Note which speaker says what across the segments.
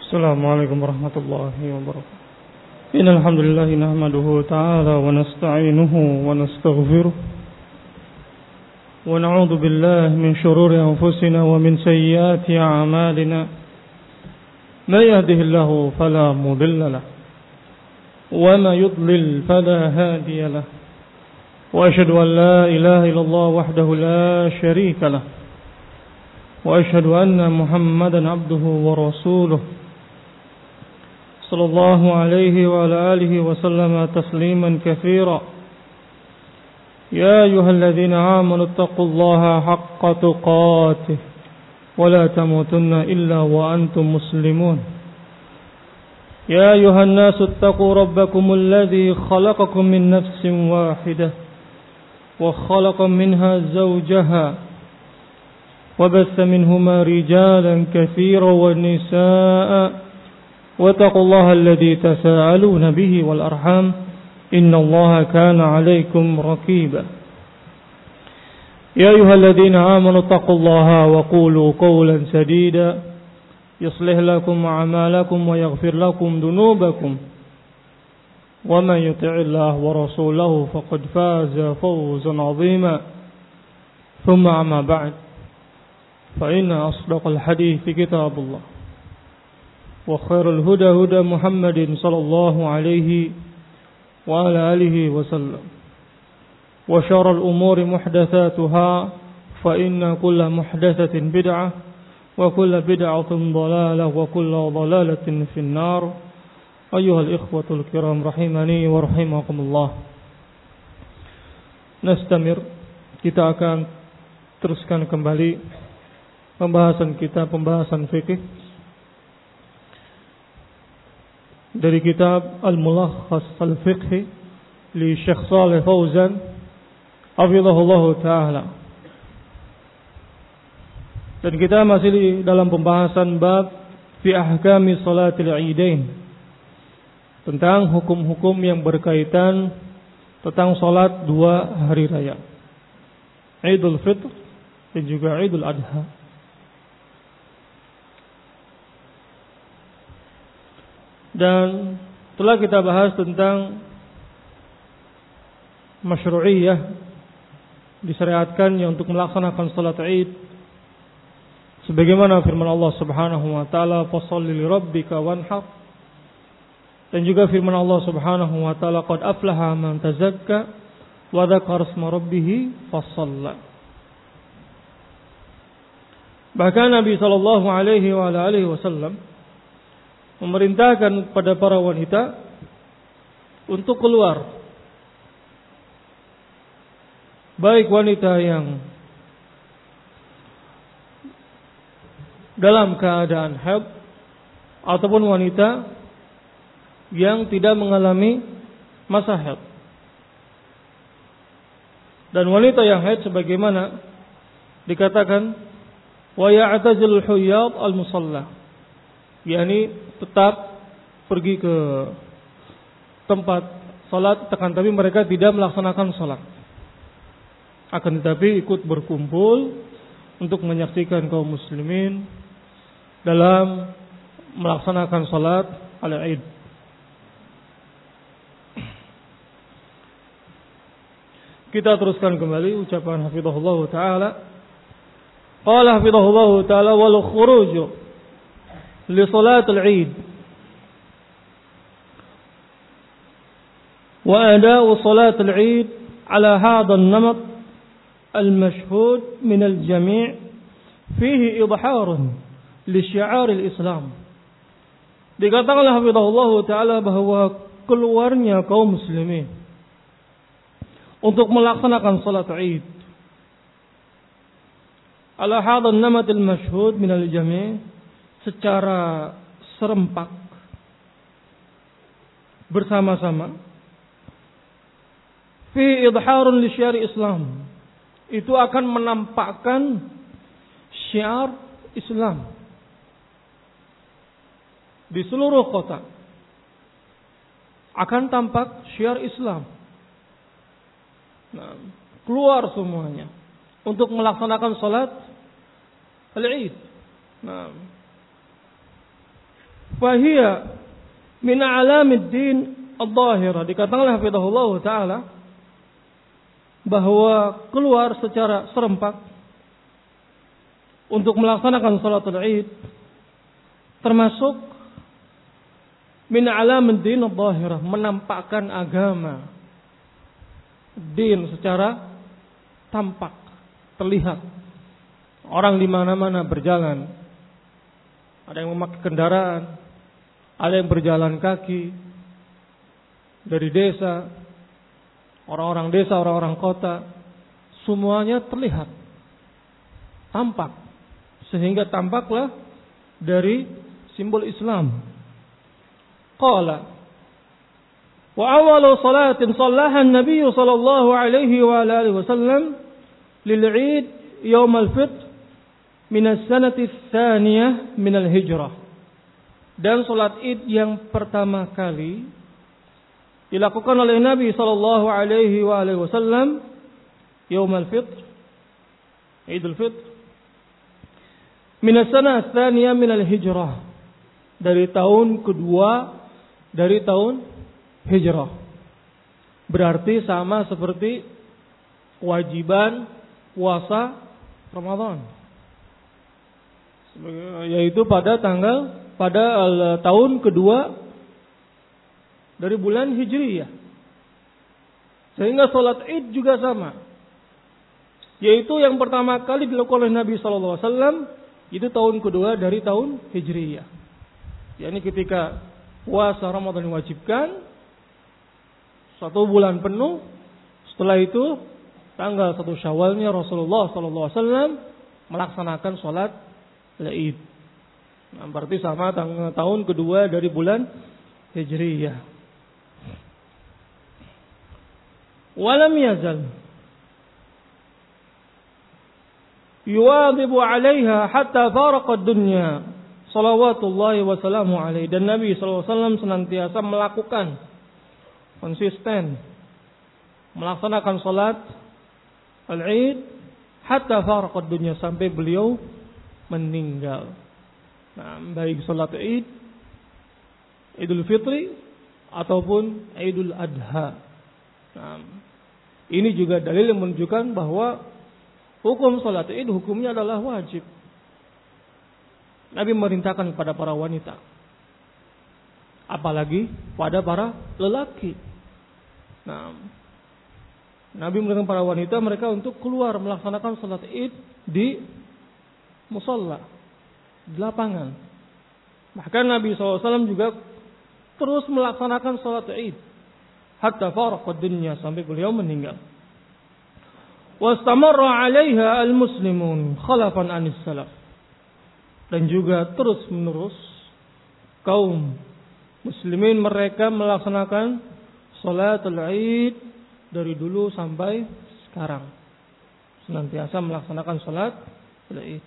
Speaker 1: السلام عليكم ورحمة الله وبركاته. إن الحمد لله نحمده تعالى ونستعينه ونستغفره ونعوذ بالله من شرور أنفسنا ومن سيئات أعمالنا. من يهده الله فلا مضل له وما يضلل فلا هادي له. وأشهد أن لا إله إلا الله وحده لا شريك له وأشهد أن محمدا عبده ورسوله صلى الله عليه وعلى آله وسلم تسليما كثيرا. يا أيها الذين آمنوا اتقوا الله حق تقاته ولا تموتن إلا وأنتم مسلمون. يا أيها الناس اتقوا ربكم الذي خلقكم من نفس واحدة وخلق منها زوجها وبث منهما رجالا كثيرا ونساء واتقوا الله الذي تساءلون به والأرحام إن الله كان عليكم رقيبا. يا أيها الذين آمنوا اتقوا الله وقولوا قولا سديدا يصلح لكم أعمالكم ويغفر لكم ذنوبكم ومن يطع الله ورسوله فقد فاز فوزا عظيما. ثم أما بعد فإن أصدق الحديث كتاب الله وخير الهدى هدى محمد صلى الله عليه وعلى آله وسلم وشر الأمور محدثاتها فإن كل محدثة بدعة وكل بدعة ضلالة وكل ضلالة في النار. أيها الإخوة الكرام رحمني ورحمكم الله. Nastamir, kita akan teruskan kembali pembahasan fikih dari kitab Al-Mulakhas Al-Fiqhi li Syekh Shalih Fauzan hafizahullah taala. Dan kita masih di dalam pembahasan bab fi ahkami salatil Idain, tentang hukum-hukum yang berkaitan tentang salat dua hari raya, Idul Fitr dan juga Idul Adha. Dan telah kita bahas tentang masyru'iyah, disyariatkannya untuk melaksanakan salat Id sebagaimana firman Allah Subhanahu wa taala, "Fasholli li rabbika wanhar." Dan juga firman Allah Subhanahu wa taala, "Qad aflaha man tazakka wa dzakara isma rabbih fashalla." Bahkan Nabi sallallahu alaihi wa alihi wasallam memerintahkan kepada para wanita untuk keluar, baik wanita yang dalam keadaan haid ataupun wanita yang tidak mengalami masa haid. Dan wanita yang haid sebagaimana dikatakan wa ya'tazilul huyyad al-musalla, yakni tetap pergi ke tempat salat, tapi mereka tidak melaksanakan salat, akan tetapi ikut berkumpul untuk menyaksikan kaum muslimin dalam melaksanakan salat al-Id. Kita teruskan kembali ucapan hafizahullah taala. Qala hafizahullah taala wal khuruj li salatil Id wa ada'u salatil Id ala hadha an-namat al-mashhud min al-jami' fihi idharun li syi'ar al-Islam. Dikatakan hafizahullah taala bahwa keluarnya kaum muslimin untuk melaksanakan salat Id ala hadha an-namat al-mashhud min al-jami' secara serempak bersama-sama, fi idharun li syiar Islam, itu akan menampakkan syiar Islam di seluruh kota, akan tampak syiar Islam. Nah, keluar semuanya untuk melaksanakan salat al-Id. Nah, Fahiya min a'lamid din adh-dhahirah. Dikatakan oleh hafizahullah taala bahwa keluar secara serempak untuk melaksanakan salatul Id termasuk min a'lamid din adh-dhahirah, menampakkan agama din secara tampak, terlihat. Orang di mana-mana berjalan. Ada yang memakai kendaraan, ada yang berjalan kaki dari desa, orang-orang desa, orang-orang kota, semuanya terlihat, tampak, sehingga tampaklah dari simbol Islam. Qala wa awalu salatin sallaha an-nabiy sallallahu alaihi wa alihi wasallam lil-Eid yaum al-fitr min as-sanati ats-tsaniyah min al-hijrah. Dan salat Id yang pertama kali dilakukan oleh Nabi sallallahu alaihi wa alihi wasallam yaum al-fitr, Idul Fitr, min as-sanah ats-tsaniyah min al-hijrah, dari tahun kedua dari tahun hijrah. Berarti sama seperti kewajiban puasa Ramadan, yaitu pada tahun kedua dari bulan Hijriyah. Sehingga salat Id juga sama, yaitu yang pertama kali dilakukan oleh Nabi sallallahu alaihi wasallam itu tahun kedua dari tahun Hijriyah. yakni ketika puasa Ramadan diwajibkan 1 bulan penuh, setelah itu tanggal 1 Syawalnya Rasulullah SAW melaksanakan sholat Id. Nah, berarti sama tahun kedua dari bulan Hijriyah. Walam yazal yuwadhibu 'alaiha hatta faraqa ad-dunya salawatullahi wa salamu alaihi. Dan Nabi SAW senantiasa melakukan, konsisten melaksanakan salat al-Id hatta faraqa ad-dunya, sampai beliau meninggal. Nah, baik salat Id, Idul Fitri ataupun Idul Adha. Nah, ini juga dalil yang menunjukkan bahwa hukum salat Id hukumnya adalah wajib. Nabi memerintahkan kepada para wanita, apalagi pada para lelaki. Nah, Nabi memerintahkan para wanita mereka untuk keluar melaksanakan salat Id di musalla, di lapangan. Bahkan Nabi SAW juga terus melaksanakan salat Id hatta faraqa dunya, sampai beliau meninggal. Wastamarra 'alaiha al-muslimun khalafan 'anis salaf. Dan juga terus menerus kaum muslimin mereka melaksanakan salatul Id dari dulu sampai sekarang, senantiasa melaksanakan salat Id.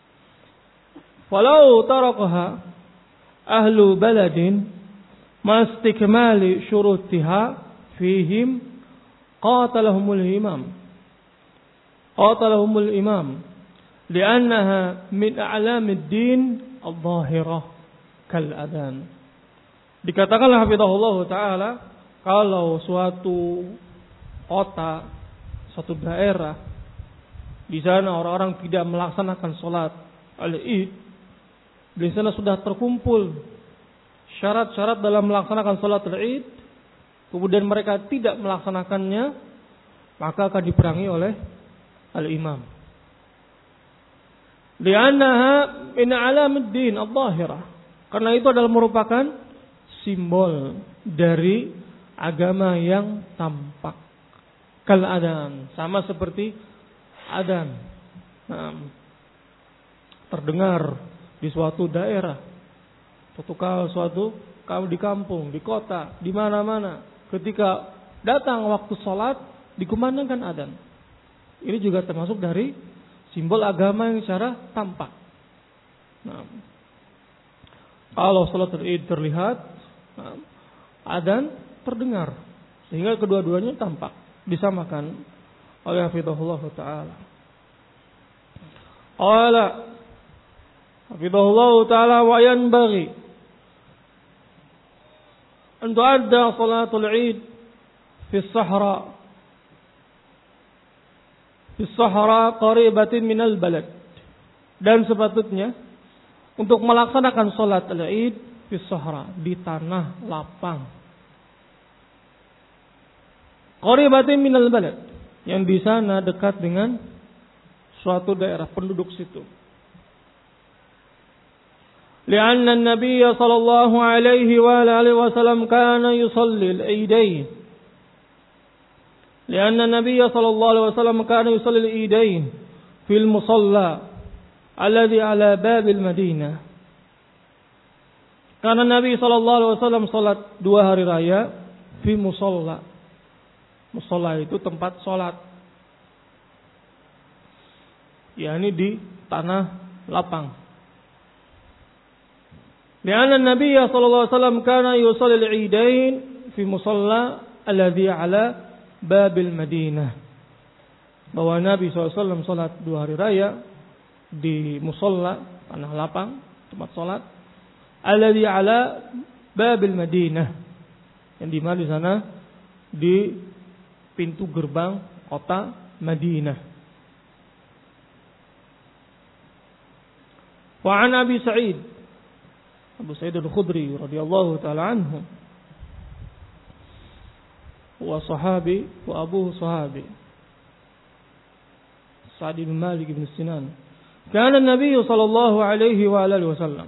Speaker 1: Falau tarakaha ahlu baladin ma istikmali syurutiha fihim qatalahumul imam li'annaha min a'lamid din adh-dhahirah kal adhan. Dikatakanlah hafizahullah taala, kalau suatu kota, suatu daerah di sana orang-orang tidak melaksanakan salat al-Id, di sana sudah terkumpul syarat-syarat dalam melaksanakan salat al-Id, kemudian mereka tidak melaksanakannya, maka akan diperangi oleh al-imam. Li'annaha min a'lamid din adh-dhahirah, karena itu adalah merupakan simbol dari agama yang tampak. Kal adzan, sama seperti adzan. Terdengar di suatu daerah, suatu di kampung, di kota, di mana-mana, ketika datang waktu sholat dikumandangkan adzan. Ini juga termasuk dari simbol agama yang secara tampak. Nah, kalau sholat Id terlihat, adzan terdengar, sehingga kedua-duanya tampak, disamakan oleh hafizahullah taala. Qala hafizahullah taala wa yanbaghi an tu'adda salatul Id fi as-sahra qaribatin minal balad. Dan sepatutnya untuk melaksanakan salat al-Id fi as-sahra, di tanah lapang. Qaribatin minal balad, yang di sana dekat dengan suatu daerah penduduk situ. Lianna an-nabiy sallallahu alaihi wa alihi wasallam kana yusalli al-Idain. Lianna an-nabiy sallallahu alaihi wasallam kana yusalli al-Idain fil musalla alladhi ala bab al-Madinah. Karena Nabi sallallahu alaihi wasallam salat 2 hari raya fi musalla. Musalla itu tempat salat, yakni di tanah lapang. Lianna Nabi sallallahu alaihi wasallam kana yusalli al-Idain fi musalla alladhi ala babil Madinah. Bahwa Nabi SAW salat 2 hari raya di musalla, tanah lapang, tempat salat, alladhi ala babil Madinah, yang di mana di sana di pintu gerbang kota Madinah. Wa an Abi Sa'id, Abu Sa'id al-Khudri radhiyallahu ta'ala anhu, wa sahabi wa abuhu sahabi Sa'd bin Malik bin Sinan. Kana an-nabiy sallallahu alaihi wa alihi wasallam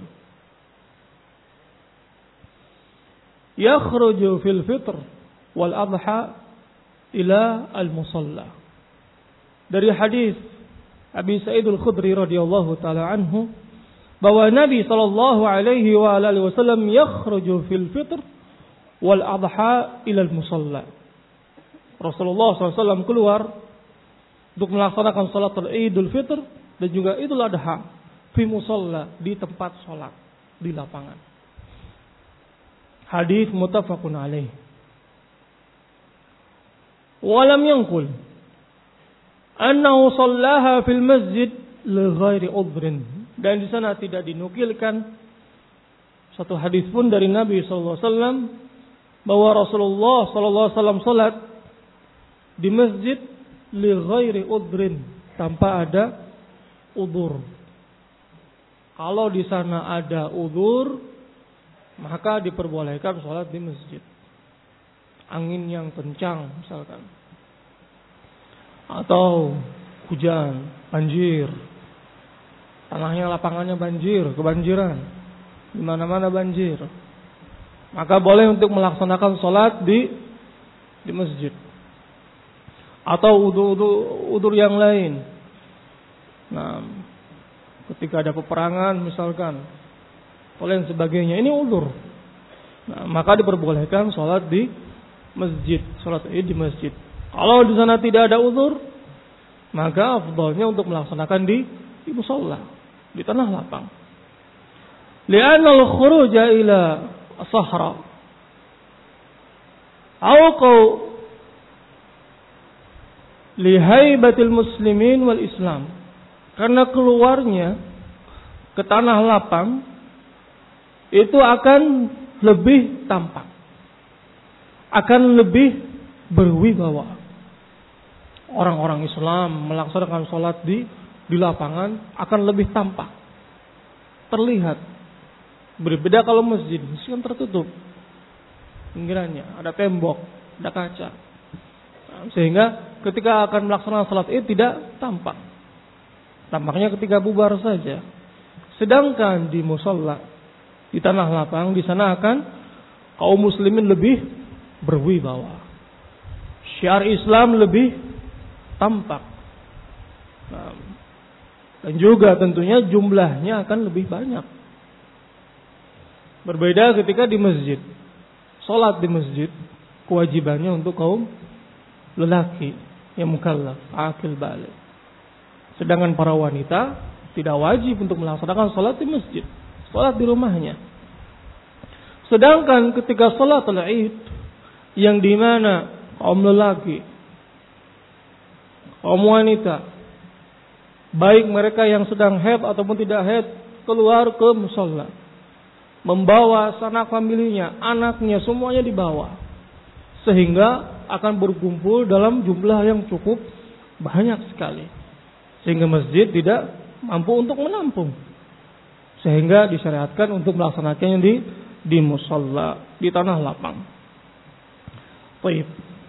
Speaker 1: yakhruju fil fitr wal adha ila al-musalla. Dari hadis Abi Sa'id al-Khudri radhiyallahu ta'ala anhu, bahwa Nabi sallallahu alaihi wa alihi wasallam yakhruju fil fitr wal adha ila al-musalla. Rasulullah SAW keluar untuk melaksanakan salat Idul Fitr dan juga Idul Adha fi musalla, di tempat salat, di lapangan. Hadis muttafaqun alaih. Walam yanqul annahu sallaha fil masjid li ghairi udhrin. Dan di sana tidak dinukilkan satu hadis pun dari Nabi sallallahu alaihi wasallam bahwa Rasulullah sallallahu alaihi wasallam salat di masjid li ghairi udhrin, tanpa ada udzur. Kalau di sana ada udzur, maka diperbolehkan salat di masjid. Angin yang kencang misalkan, atau hujan, banjir, tanahnya, lapangannya banjir, kebanjiran, di mana-mana banjir, maka boleh untuk melaksanakan salat di masjid. Atau udzur yang lain. Nah, ketika ada peperangan misalkan, oleh yang sebagainya, ini udzur. Nah, maka diperbolehkan salat di masjid, salat Id di masjid. Kalau di sana tidak ada udzur, maka afdalnya untuk melaksanakan di musalla, di tanah lapang. Li'anna al-khuruja ila as-sahra awqau li haibatil muslimin wal Islam. Karena keluarnya ke tanah lapang itu akan lebih tampak, akan lebih berwibawa. Orang-orang Islam melaksanakan salat di lapangan akan lebih tampak, terlihat. Berbeda kalau masjid kan tertutup pinggirannya, ada tembok, ada kaca, sehingga ketika akan melaksanakan salat Id tidak tampak. Tampaknya ketika bubar saja. Sedangkan di musalla, di tanah lapang, di sana akan kaum muslimin lebih berwibawa. Syiar Islam lebih tampak. Dan juga tentunya jumlahnya akan lebih banyak. Berbeda ketika di masjid. Salat di masjid kewajibannya untuk kaum lelaki yang mukallaf, akil baligh. Sedangkan para wanita tidak wajib untuk melaksanakan salat di masjid, salat di rumahnya. Sedangkan ketika salat Id, yang di mana kaum lelaki, kaum wanita, baik mereka yang sedang haid ataupun tidak haid, keluar ke musalla, membawa sanak familinya, anaknya, semuanya dibawa. Sehingga akan berkumpul dalam jumlah yang cukup banyak sekali. Sehingga masjid tidak mampu untuk menampung. Sehingga disyariatkan untuk melaksanakannya di musalla, di tanah lapang. Baik.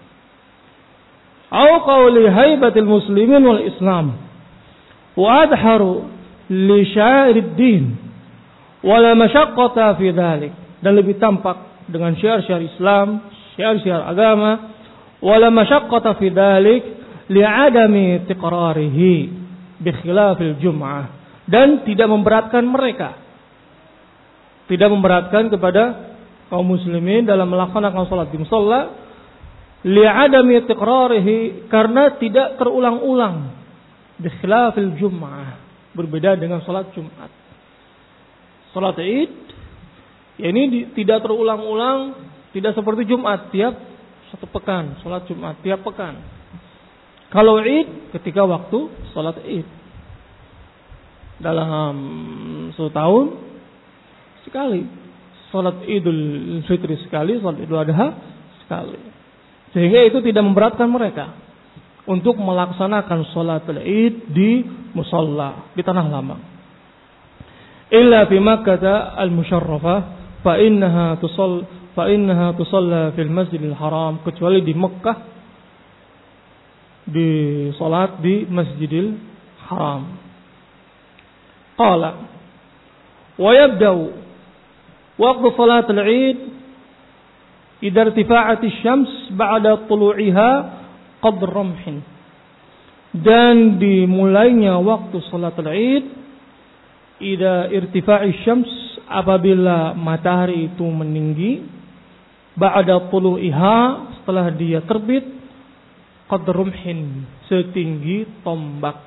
Speaker 1: Au qawli haibatil muslimin wal Islam wa adharu li syairid din wala masyaqqata fi dhalik, dan lebih tampak dengan syiar-syiar Islam, syiar-syiar agama, wala masyaqqata fi dhalik li'adami tiqrarihi bi khilafil jum'ah, dan tidak memberatkan mereka, tidak memberatkan kepada kaum muslimin dalam melaksanakan salat di musalla, li'adami tiqrarihi, karena tidak terulang-ulang, bi khilafil jum'ah, berbeda dengan salat Jumat. Salat Id ya ini tidak terulang-ulang, tidak seperti Jumat tiap satu pekan, salat Jumat tiap pekan. Kalau Id ketika waktu salat Id, dalam setahun sekali, salat Idul Fitri sekali, salat Idul Adha sekali. Sehingga itu tidak memberatkan mereka untuk melaksanakan salat Id di musalla, di tanah lapang. Illa fi Makkah al-Musyarrafah fa innaha tusalla fil Masjidil Haram, kecuali di Mekah di salat di Masjidil Haram. Qala wa yabda'u waqtu salat al-Eid idza irtifa'at asy-syams ba'da tulu'iha qadr ramhin, dan dimulainya waktu salat al-Eid idza irtifa'i syams, apabila matahari itu meninggi, ba'da tulu'iha, setelah dia terbit, qadr rumhin, setinggi tombak.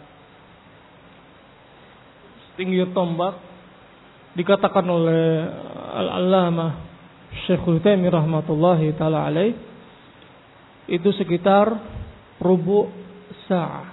Speaker 1: Setinggi tombak dikatakan oleh Al-Allamah Syekhul Utsaimin rahmatullahi taala alaih, itu sekitar rubu' sa'ah,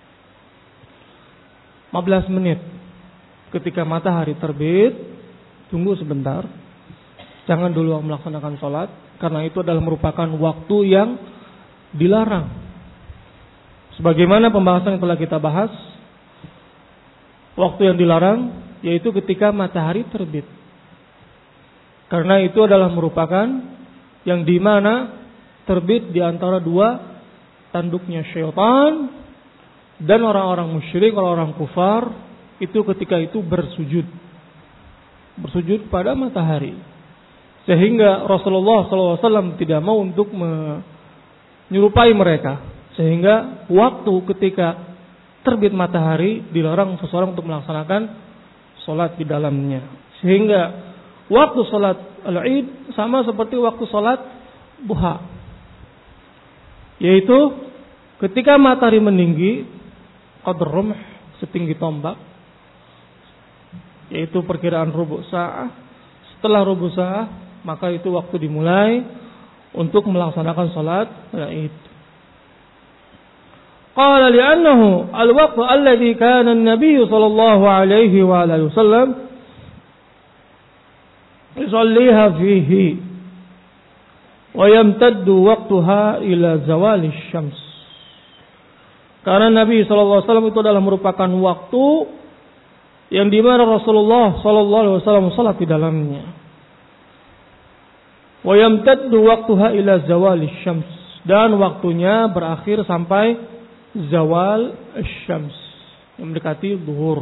Speaker 1: 15 menit. Ketika matahari terbit, tunggu sebentar, jangan dulu melaksanakan sholat, karena itu adalah merupakan waktu yang dilarang. Sebagaimana pembahasan yang telah kita bahas, waktu yang dilarang yaitu ketika matahari terbit, karena itu adalah merupakan yang dimana terbit di antara dua tanduknya syaitan dan orang-orang musyrik, orang-orang kufar. Itu ketika itu bersujud pada matahari, sehingga Rasulullah SAW tidak mau untuk menyerupai mereka, sehingga waktu ketika terbit matahari dilarang seseorang untuk melaksanakan sholat di dalamnya. Sehingga waktu sholat al-Id sama seperti waktu sholat duha, yaitu ketika matahari meninggi, qadr rumh, setinggi tombak, yaitu perkiraan rubu' sa'ah. Setelah rubu' sa'ah, maka itu waktu dimulai untuk melaksanakan salat Id. Qala li'annahu al-waqtu alladhi kana an-nabiy sallallahu alaihi wa alihi wasallam yusalliha fihi wa yamtaddu waqtuha ila zawali syams. Karena Nabi sallallahu alaihi wasallam itu adalah merupakan waktu yang di mana Rasulullah sallallahu alaihi wasallam salat di dalamnya. Wa yamtaddu waqtuha ila zawali syams, dan waktunya berakhir sampai zawal syams, yang mendekati zuhur.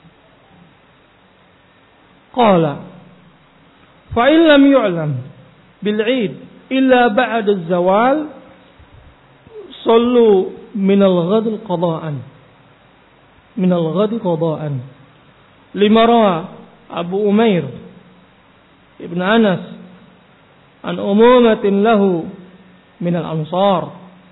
Speaker 1: Qala fa in lam yu'lam bil 'id illa ba'da az-zawal sallu min al-ghad qada'an, min al-ghad qada'an. Lima rawa Abu Umair Ibn Anas an umumatin lahu min al-ansar.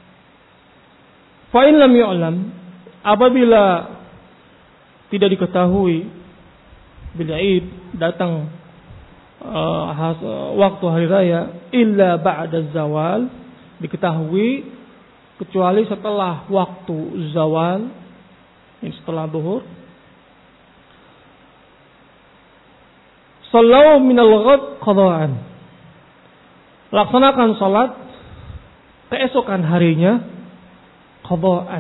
Speaker 1: Fa in lam yu'lam, apabila tidak diketahui bil Id, datang waktu hari raya, illa ba'da zawal, diketahui kecuali setelah waktu zawal, setelah zuhur. Sallu minal ghad qada'an. Laksanakan salat keesokan harinya qada'an.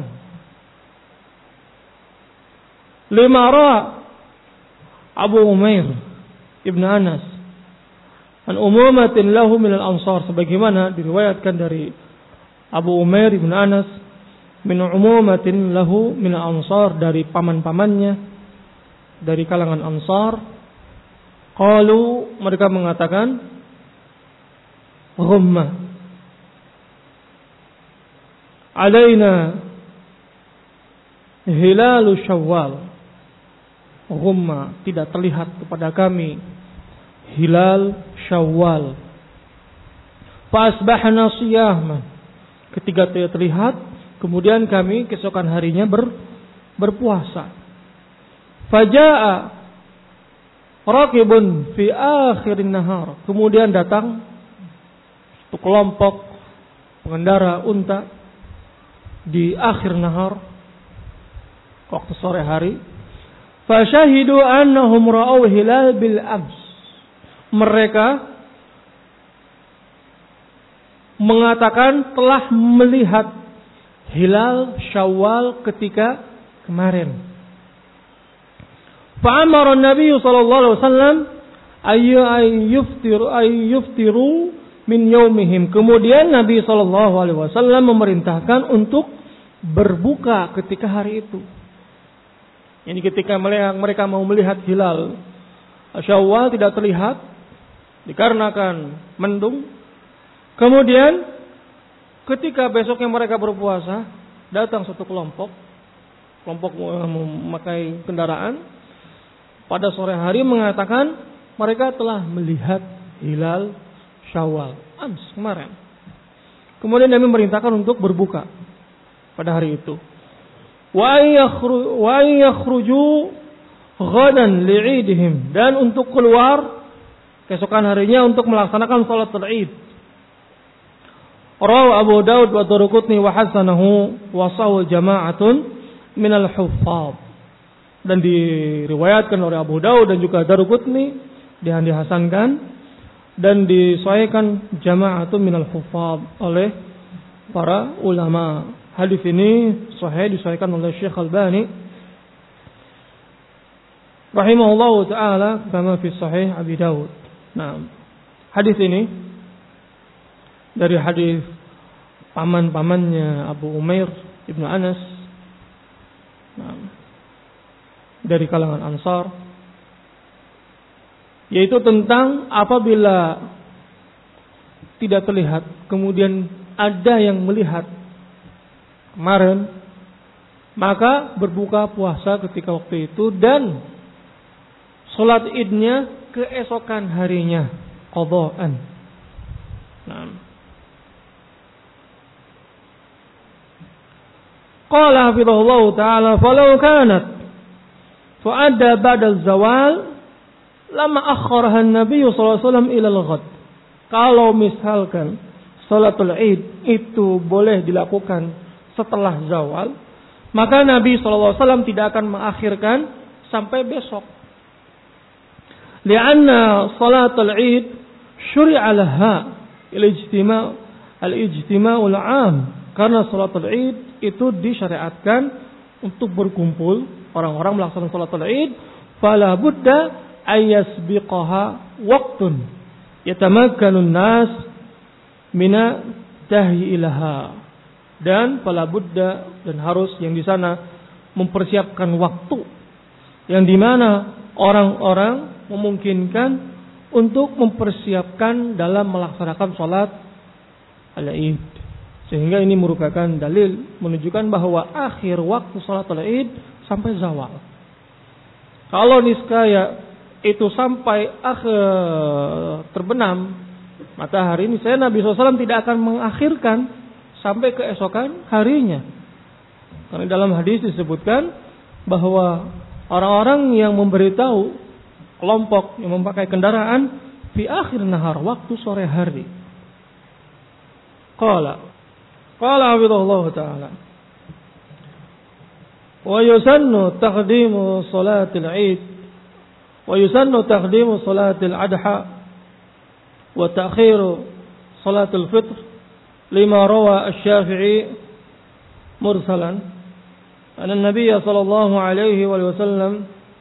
Speaker 1: Lima ra'a Abu Umair Ibn Anas an umumatin lahu minal ansar, sebagaimana diriwayatkan dari Abu Umair Ibn Anas min umumatin lahu minal ansar, dari paman-pamannya dari kalangan Ansar. Qalu, mereka mengatakan, ghumma alaina hilalu Syawal. Ghumma, tidak terlihat kepada kami hilal Syawal. Fa asbahna siyama, ketika tidak terlihat, kemudian kami keesokan harinya berpuasa. Faja'a raqibun fi akhirin nahar, kemudian datang satu kelompok pengendara unta di akhir nahar, waktu sore hari. Fasyahidu annahum ra'aw hilal bil ams, mereka mengatakan telah melihat hilal Syawal ketika kemarin. Fa'amara Nabi sallallahu alaihi wasallam ayyuftiru min yaumihim. Kemudian Nabi sallallahu alaihi wasallam memerintahkan untuk berbuka ketika hari itu. Ini ketika mereka mau melihat hilal Syawal tidak terlihat dikarenakan mendung. Kemudian ketika besoknya mereka berpuasa, datang satu kelompok memakai kendaraan pada sore hari mengatakan mereka telah melihat hilal Syawal kemarin. Kemudian Nabi memerintahkan untuk berbuka pada hari itu. Wa yakhruju ghadan li'idihim, dan untuk keluar keesokan harinya untuk melaksanakan salatul Id. Rawi Abu Daud wa Daruqutni wa hasanahu wa sahu jama'atun minal huffaz, dan diriwayatkan oleh Abu Daud dan juga Daruqutni, dan dihasankan dan disahihkan jama'atun minal huffaz oleh para ulama. Hadis ini sahih, disahihkan oleh Syekh Albani rahimahullahu taala kama fi sahih Abi Daud. Nah, hadis ini dari hadis paman-pamannya Abu Umair Ibn Anas, dari kalangan Ansar, yaitu tentang apabila tidak terlihat kemudian ada yang melihat kemarin, maka berbuka puasa ketika waktu itu dan salat Idnya keesokan harinya qada'an. Qala hafizahullahu ta'ala falau kanat fa'adda ba'da zawal lama akharaha an-nabiy sallallahu alaihi wasallam ila al-ghad. Kalau misalkan salatul Id itu boleh dilakukan setelah zawal, maka Nabi sallallahu alaihi wasallam tidak akan mengakhirkan sampai besok. Lianna salatul Id syuri'a laha al-ijtima'ul 'am, karena salatul Id itu disyariatkan untuk berkumpul orang-orang melaksanakan salatul Id. Fala budda ayyasbiqaha waqtun yatamakkanun nas mina tahyi ilaha, dan fala budda, dan harus yang di sana mempersiapkan waktu yang di mana orang-orang memungkinkan untuk mempersiapkan dalam melaksanakan salat al-Id, sehingga ini merupakan dalil menunjukkan bahwa akhir waktu salat al-Id sampai zawal. Kalau niskaya itu sampai akhir terbenam matahari, ini saya Nabi SAW tidak akan mengakhirkan sampai keesokan harinya. Karena dalam hadis disebutkan bahwa orang-orang yang memberitahu kelompok yang memakai kendaraan fi akhir nahar, waktu sore hari. Qala hafizahullah ta'ala wa yusannu taqdimu salatil Id Wa yusannu taqdimu salatil adha wa ta'khiru salatul fitr lima rawa asy-Syafi'i mursalan anna an-nabiy sallallahu alaihi wa sallam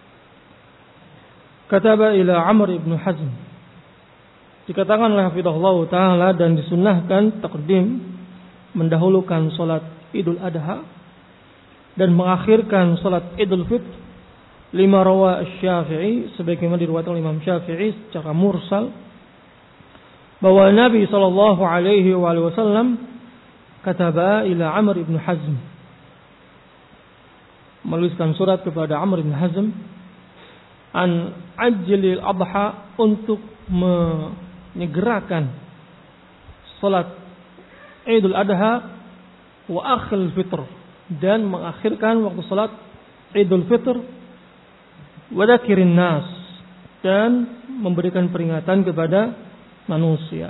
Speaker 1: kataba ila Amr ibn Hazm. Dikatakan oleh hafizahullah taala dan disunnahkan takdim mendahulukan salat Idul Adha dan mengakhirkan salat Idul Fitr lima rawa asy-Syafi'i sebagaimana diriwayatkan oleh Imam Syafi'i secara mursal bahwa Nabi sallallahu alaihi wasallam kataba ila Amr ibn Hazm, menuliskan surat kepada Amr ibn Hazm an ajlil adha, untuk menyegerakan salat Idul Adha wa akhil fitr, dan mengakhirkan waktu salat Idul Fitr, wa dzakirin nas, dan memberikan peringatan kepada manusia.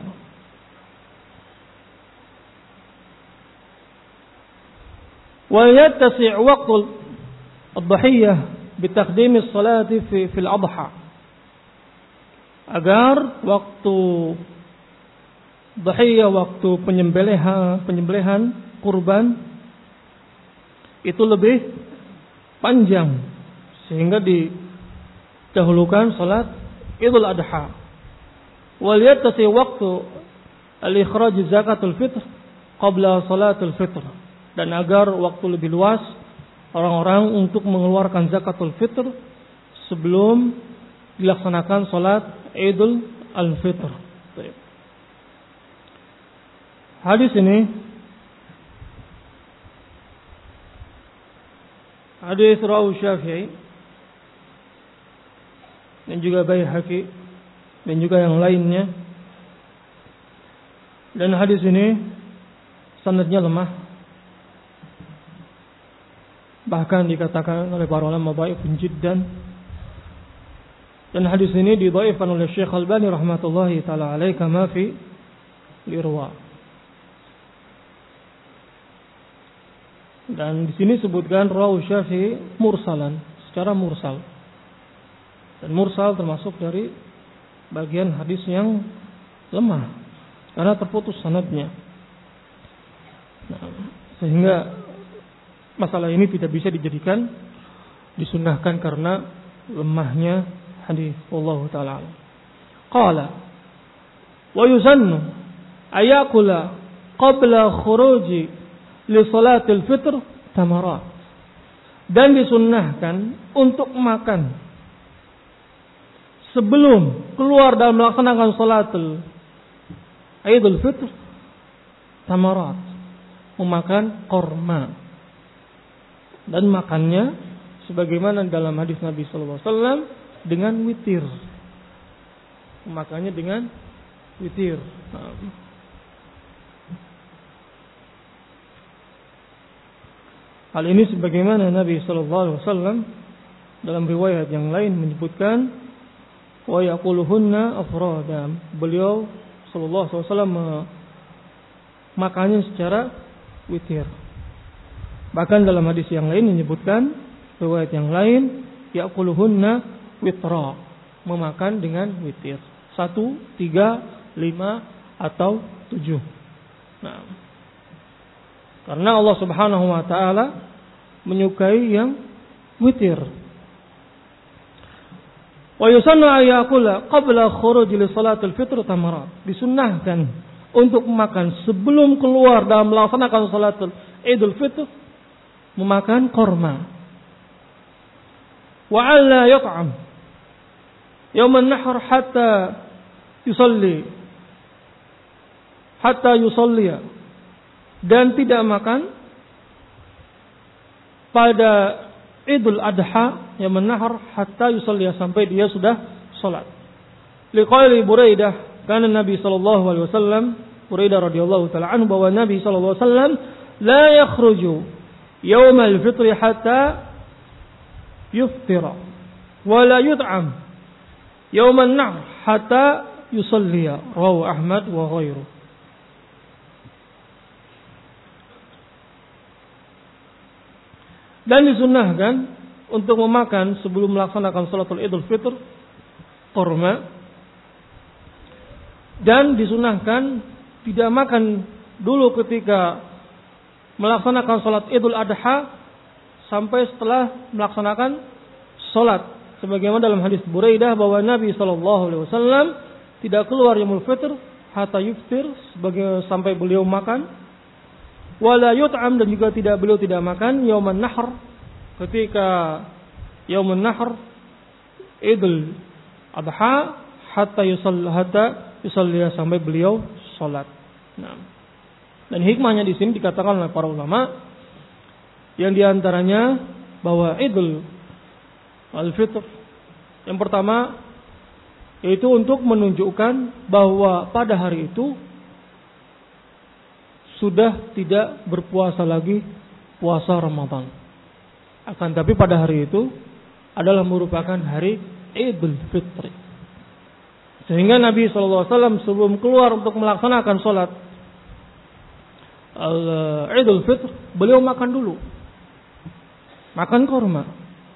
Speaker 1: Wa yattasi' waqtul ad-dhahiyyah bi taqdim as-salati fi al-adha, agar waktu dhahiyah, waktu penyembelihan kurban itu lebih panjang sehingga didahulukan salat Idul Adha. Wal yattasi waqtu al-ikhraj zakatul fitr qabla salatul fitr, dan agar waktu lebih luas orang-orang untuk mengeluarkan zakatul fitr sebelum dilaksanakan salat Idul al-Fitr. Hadis ini hadis rawi Syafi'i dan juga Baihaqi dan juga yang lainnya, dan hadis ini sanadnya lemah, bahkan dikatakan oleh para ulama dhaifun jiddan, dan hadis ini didhaifkan oleh Syekh Albani rahmatullahi taala alaihi kama fi Irwa. Dan di sini sebutkan rawi Syafi'i mursalan, secara mursal. Dan mursal termasuk dari bagian hadis yang lemah karena terputus sanadnya. Nah, sehingga masalah ini tidak bisa dijadikan disunnahkan karena lemahnya hadis. Wallahu taala. Qala wa yuzannu ayakula qabla khuruji li salatil fitr tamarat, dan disunnahkan untuk makan sebelum keluar dalam melaksanakan salatul Idul Fitr tamarat, memakan korma, dan makannya sebagaimana dalam hadis Nabi sallallahu alaihi wasallam dengan witir, memakannya dengan witir. Hal ini sebagaimana Nabi sallallahu alaihi wasallam dalam riwayat yang lain menyebutkan wa yaquluhunna afrada. Beliau sallallahu alaihi wasallam makannya secara witir. Bahkan dalam hadis yang lain menyebutkan, riwayat yang lain, yaquluhunna witra, memakan dengan witir. 1, 3, 5 atau 7. Nah, karena Allah Subhanahu wa taala menyukai yang witir. Wa yusannu ayakula qabla khuruj li salatil fitr tamarat. Disunnahkan untuk makan sebelum keluar dalam melaksanakan salatul Idul Fitr, memakan korma. Wa alla yat'am yaum an-nahr hatta yusalli, dan tidak makan pada Idul Adha yang menahar hatta yusalli, sampai dia sudah salat. Liqaili Buraidah, karena Nabi sallallahu alaihi wasallam, Buraidah radhiyallahu taala anhu, bahwa Nabi sallallahu alaihi wasallam la yakhruju yaumal fitri hatta yuftira wa la yut'am yauman nahr hatta yusalli. Rawahu Ahmad wa ghairuh. Dan disunnahkan untuk memakan sebelum melaksanakan salatul Idul Fitr korma. Dan disunahkan tidak makan dulu ketika melaksanakan sholat Idul Adha sampai setelah melaksanakan sholat. Sebagaimana dalam hadis Buraidah bahwa Nabi SAW tidak keluar yaumul fitr hatta yuftir, sampai beliau makan. Wala yut'am, dan juga beliau tidak makan yauman nahr, ketika yaumun nahr Idul Adha hatta yusalli, sampai beliau sholat. Nah, dan hikmahnya di sini dikatakan oleh para ulama, yang diantaranya bahwa Idul Al-Fitr yang pertama yaitu untuk menunjukkan bahwa pada hari itu sudah tidak berpuasa lagi puasa Ramadan. Akan tapi pada hari itu adalah merupakan hari Idul Fitri. Sehingga Nabi SAW sebelum keluar untuk melaksanakan sholat Idul Fitr, beliau makan dulu. Makan korma.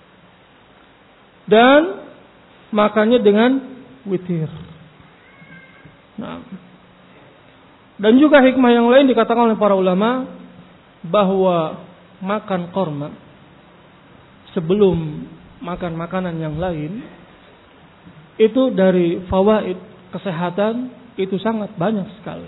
Speaker 1: Dan makannya dengan witir. Nah, dan juga hikmah yang lain dikatakan oleh para ulama bahwa makan korma sebelum makan makanan yang lain itu dari fawaid kesehatan itu sangat banyak sekali.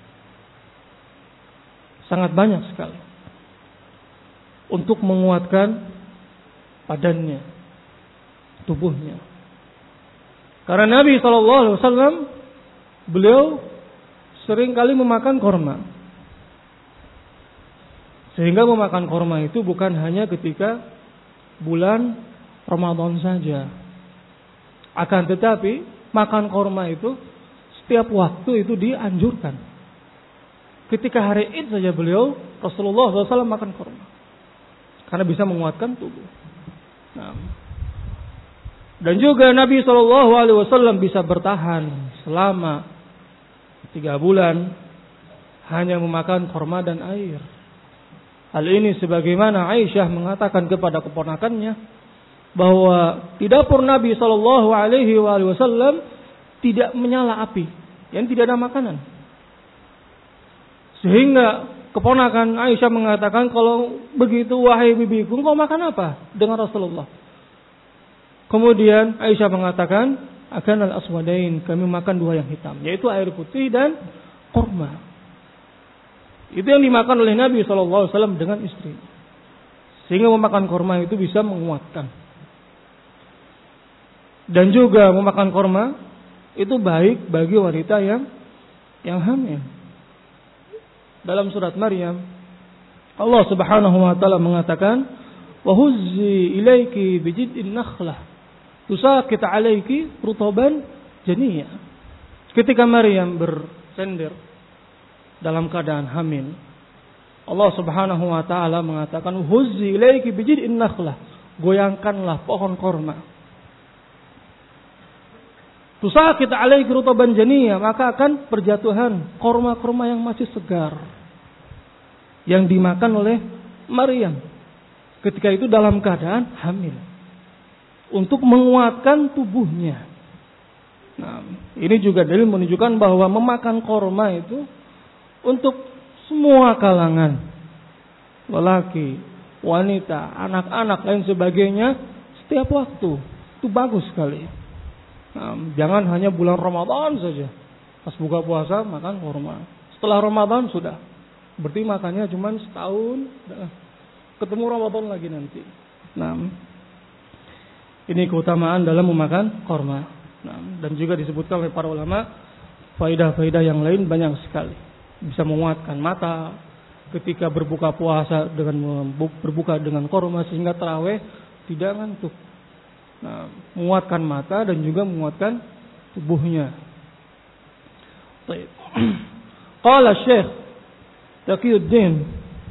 Speaker 1: Sangat banyak sekali. Untuk menguatkan badannya, tubuhnya. Karena Nabi SAW beliau sering kali memakan korma. Sehingga memakan korma itu bukan hanya ketika bulan Ramadan saja. Akan tetapi makan korma itu setiap waktu itu dianjurkan. Ketika hari Id saja beliau Rasulullah SAW makan korma. Karena bisa menguatkan tubuh. Nah, dan juga Nabi SAW bisa bertahan selama 3 bulan hanya memakan korma dan air. Hal ini sebagaimana Aisyah mengatakan kepada keponakannya bahwa di dapur Nabi SAW tidak menyala api, yang tidak ada makanan. Sehingga keponakan Aisyah mengatakan, kalau begitu wahai bibiku, engkau makan apa dengan Rasulullah? Kemudian Aisyah mengatakan, akan al-aswadain, kami makan 2 yang hitam, yaitu air putih dan korma. Itu yang dimakan oleh Nabi SAW dengan istri. Sehingga memakan korma itu bisa menguatkan. Dan juga memakan korma itu baik bagi wanita yang hamil. Dalam surat Maryam, Allah Subhanahu wa taala mengatakan, "Wa huzzi ilaiki bijid'in nakhlah tusaqit 'alaiki rutaban janiyya." Ketika Maryam bersender dalam keadaan hamil, Allah Subhanahu wa taala mengatakan, "Huzzi ilaiki bijid'in nakhlah." Goyangkanlah pohon korma. Tusaqit 'alaiki rutaban janiyya, maka akan berjatuhan korma-korma yang masih segar yang dimakan oleh Maryam ketika itu dalam keadaan hamil untuk menguatkan tubuhnya. Nah, ini juga dalil menunjukkan bahwa memakan korma itu untuk semua kalangan, lelaki, wanita, anak-anak lain sebagainya, setiap waktu itu bagus sekali. Nah, jangan hanya bulan Ramadan saja. Pas buka puasa makan korma. Setelah Ramadan sudah. Berarti makannya cuma setahun. Ketemu Ramadan lagi nanti. Nah, ini keutamaan dalam memakan korma. Nah, dan juga disebutkan oleh para ulama, faidah-faidah yang lain banyak sekali. Bisa menguatkan mata ketika berbuka puasa dengan berbuka dengan korma sehingga tarawih tidak ngantuk. Nah, menguatkan mata dan juga menguatkan tubuhnya. Baik. Qala Syekh Taqiyuddin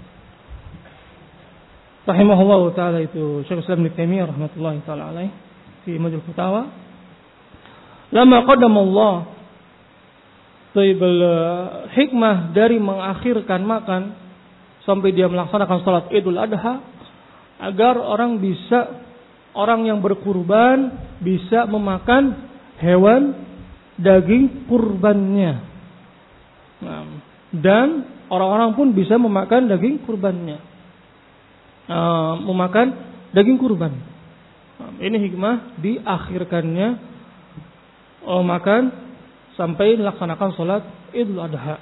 Speaker 1: rahimahullah taala, itu Syekh Islam Ibnu Taimiyah rahmatullahi taala alaih fi Majmu' Fatawa, lama qadama Allah taibal hikmah dari mengakhirkan makan sampai dia melaksanakan salat Idul Adha agar orang yang berkurban bisa memakan hewan daging kurbannya. Nah, dan orang-orang pun bisa memakan daging kurbannya. Memakan daging kurban. Nah, ini hikmah diakhirkannya makan sampai melaksanakan salat Idul Adha.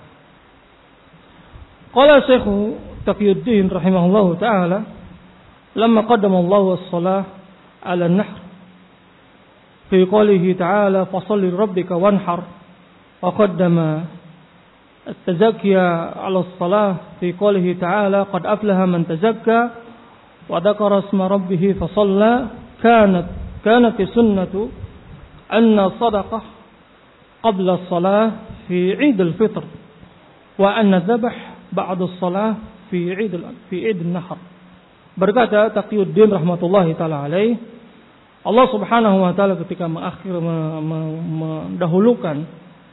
Speaker 1: Qala Syekh Taqiyuddin rahimahullahu taala, lamma qaddama Allah as-salah 'ala an-nahr fi qoulihi ta'ala fasalli rabbika wanhar, wa qaddama at-tazakkiya 'ala as-salah fi qoulihi ta'ala qad aflaha man tazakka wa dzakara isma rabbih fa shalla, kanat sunnatu anna sadaqah qabla as-salah fi 'id al-fitr wa anna dzabh ba'da as-salah fi 'id an-nahr. Berkata Taqiyuddin rahmatullahi taala alaih, Allah Subhanahu wa taala ketika mendahulukan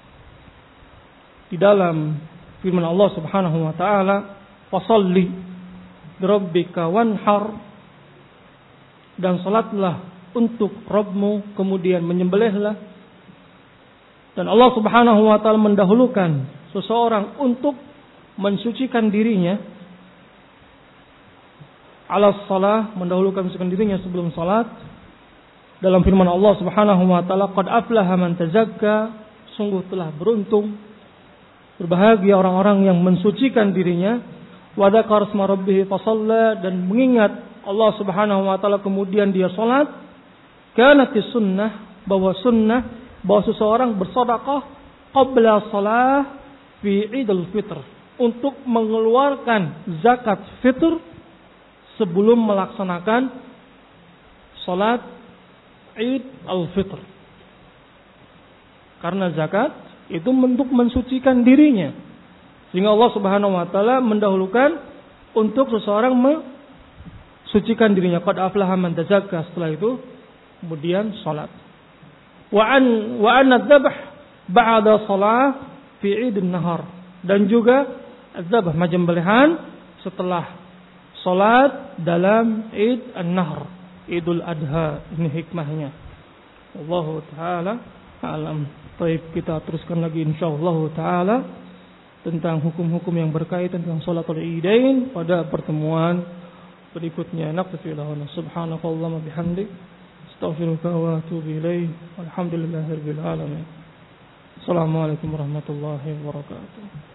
Speaker 1: di dalam firman Allah Subhanahu wa taala, fasalli rabbika wanhar, dan salatlah untuk Rabbmu, kemudian menyembelihlah. Dan Allah Subhanahu wa taala mendahulukan seseorang untuk mensucikan dirinya ala shalah, mendahulukan mensucikan dirinya sebelum salat. Dalam firman Allah Subhanahu wa taala, qad aflaha man tazakka, sungguh telah beruntung, berbahagia orang-orang yang mensucikan dirinya. Wa dzakara isma rabbih fa shalla, dan mengingat Allah Subhanahu wa taala kemudian dia salat. Kanatis sunnah, bahwa seseorang bersedekah qabla shalah fi Idul Fitr, untuk mengeluarkan zakat fitr sebelum melaksanakan salat Id al-Fitr. Karena zakat itu untuk mensucikan dirinya, sehingga Allah Subhanahu wa taala mendahulukan untuk seseorang mensucikan dirinya. Qad aflaha man tazakka, setelah itu kemudian salat. Wa anna dzabh ba'da shalah fi 'id an-nahar, dan juga dzabh menyembelihan setelah salat dalam Id an-Nahr, Idul Adha. Ini hikmahnya. Wallahu taala alam. Baik, kita teruskan lagi insyaallah taala tentang hukum-hukum yang berkaitan dengan salatul Idain pada pertemuan berikutnya. Naqfi lahu subhanakallahumma bihamdik, astaghfiruka wa atubu ilaik. Walhamdulillahirabbil alamin. Assalamualaikum warahmatullahi wabarakatuh.